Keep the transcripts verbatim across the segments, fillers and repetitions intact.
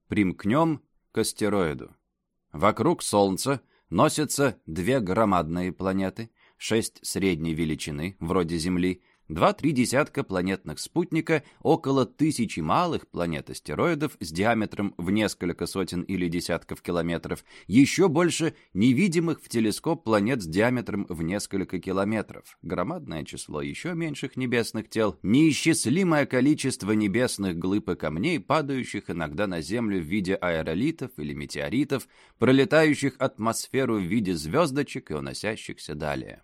Примкнем к астероиду. Вокруг Солнца носятся две громадные планеты, шесть средней величины, вроде Земли, два-три десятка планетных спутника, около тысячи малых планет-астероидов с диаметром в несколько сотен или десятков километров, еще больше невидимых в телескоп планет с диаметром в несколько километров, громадное число еще меньших небесных тел, неисчислимое количество небесных глыб и камней, падающих иногда на Землю в виде аэролитов или метеоритов, пролетающих атмосферу в виде звездочек и уносящихся далее.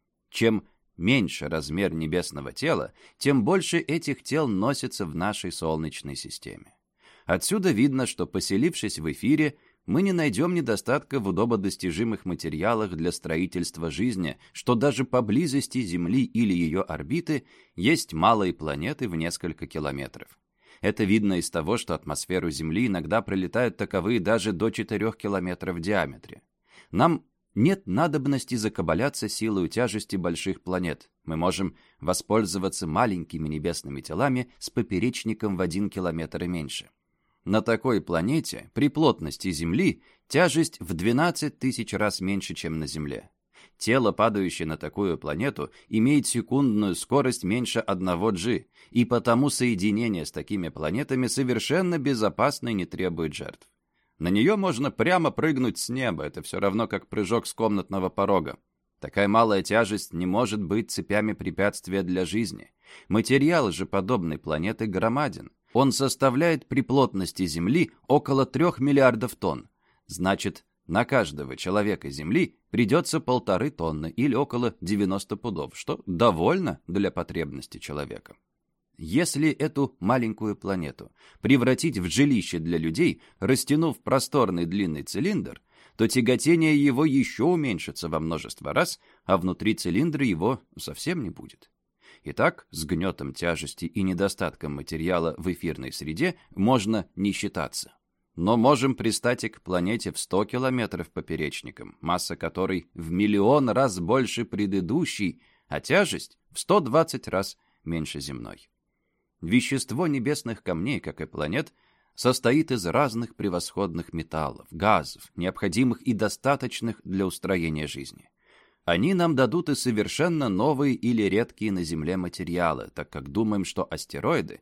Чем меньше размер небесного тела, тем больше этих тел носится в нашей Солнечной системе. Отсюда видно, что, поселившись в эфире, мы не найдем недостатка в удободостижимых материалах для строительства жизни, что даже поблизости Земли или ее орбиты есть малые планеты в несколько километров. Это видно из того, что атмосферу Земли иногда пролетают таковые даже до четырёх километров в диаметре. Нам нет надобности закабаляться силой тяжести больших планет. Мы можем воспользоваться маленькими небесными телами с поперечником в один километр и меньше. На такой планете, при плотности Земли, тяжесть в двенадцать тысяч раз меньше, чем на Земле. Тело, падающее на такую планету, имеет секундную скорость меньше одного джи, и потому соединение с такими планетами совершенно безопасно и не требует жертв. На нее можно прямо прыгнуть с неба, это все равно как прыжок с комнатного порога. Такая малая тяжесть не может быть цепями препятствия для жизни. Материал же подобной планеты громаден. Он составляет при плотности Земли около трех миллиардов тонн. Значит, на каждого человека Земли придется полторы тонны или около девяноста пудов, что довольно для потребности человека. Если эту маленькую планету превратить в жилище для людей, растянув просторный длинный цилиндр, то тяготение его еще уменьшится во множество раз, а внутри цилиндра его совсем не будет. Итак, с гнетом тяжести и недостатком материала в эфирной среде можно не считаться. Но можем пристать и к планете в сто километров поперечником, масса которой в миллион раз больше предыдущей, а тяжесть в сто двадцать раз меньше земной. Вещество небесных камней, как и планет, состоит из разных превосходных металлов, газов, необходимых и достаточных для устроения жизни. Они нам дадут и совершенно новые или редкие на Земле материалы, так как думаем, что астероиды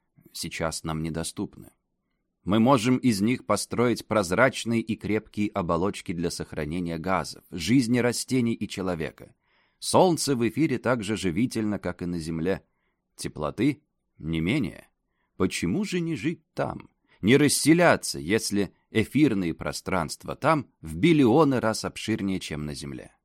сейчас нам недоступны. Мы можем из них построить прозрачные и крепкие оболочки для сохранения газов, жизни растений и человека. Солнце в эфире так же живительно, как и на Земле. Теплоты не менее. Почему же не жить там? Не расселяться, если эфирные пространства там в биллионы раз обширнее, чем на Земле?